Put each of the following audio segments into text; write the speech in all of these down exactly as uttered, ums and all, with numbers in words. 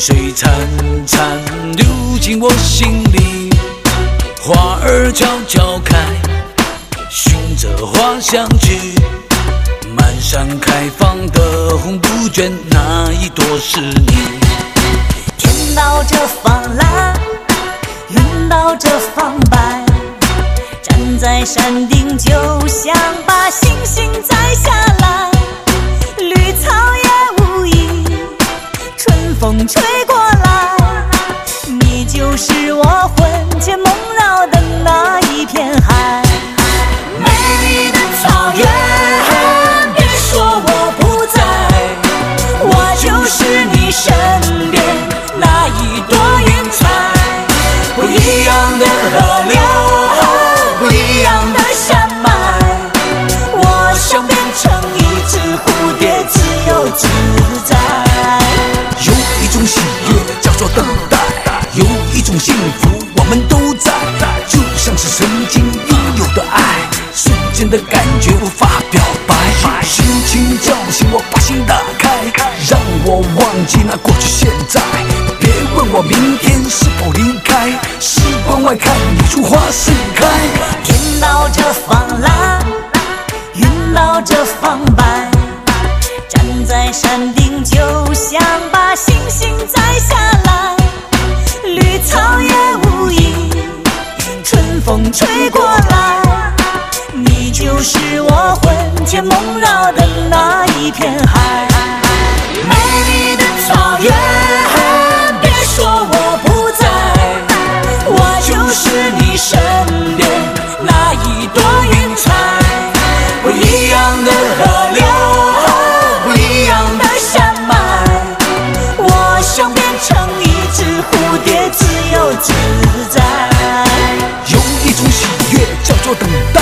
水潺潺流进我心里，花儿悄悄开，寻着花香去。满山开放的红杜鹃，那一朵是你。 天道这方蓝，云道这方白，站在山顶就想把星星摘下来。绿草也无意，春风吹过来，你就是我魂牵梦绕的那一片海。美丽的草原，别说我不在，我就是你身边那一朵云彩。不一样的河流，不一样的山脉，我想变成一只蝴蝶，自由自在。 有一种喜悦叫做等待，有一种幸福我们都在，就像是曾经拥有的爱，瞬间的感觉无法表白。轻轻叫醒我，把心打开，让我忘记那过去现在。别问我明天是否离开，时光外看你如花盛开。 天道这方蓝，云道这方白，站在山顶就想把星星摘下来。绿草也无意，春风吹过来，你就是我魂牵梦绕的那一片海。美丽的草原，别说我不在，我就是你身边那一朵云彩。不一样的河流，不一样的山脉，我想变成一只蝴蝶，自由自在。 有一种喜悦叫做等待，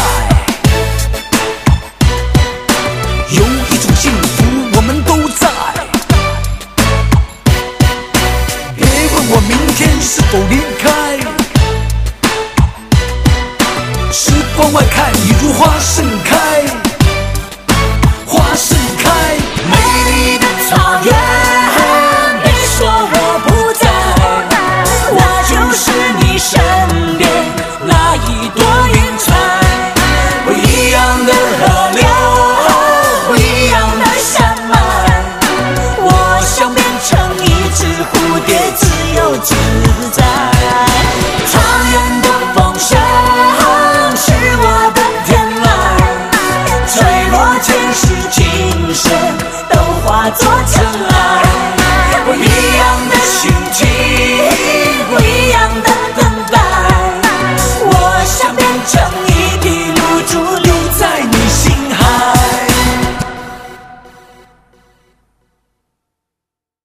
有一种幸福我们都在。别问我明天是否离开，时光外看你如花盛开。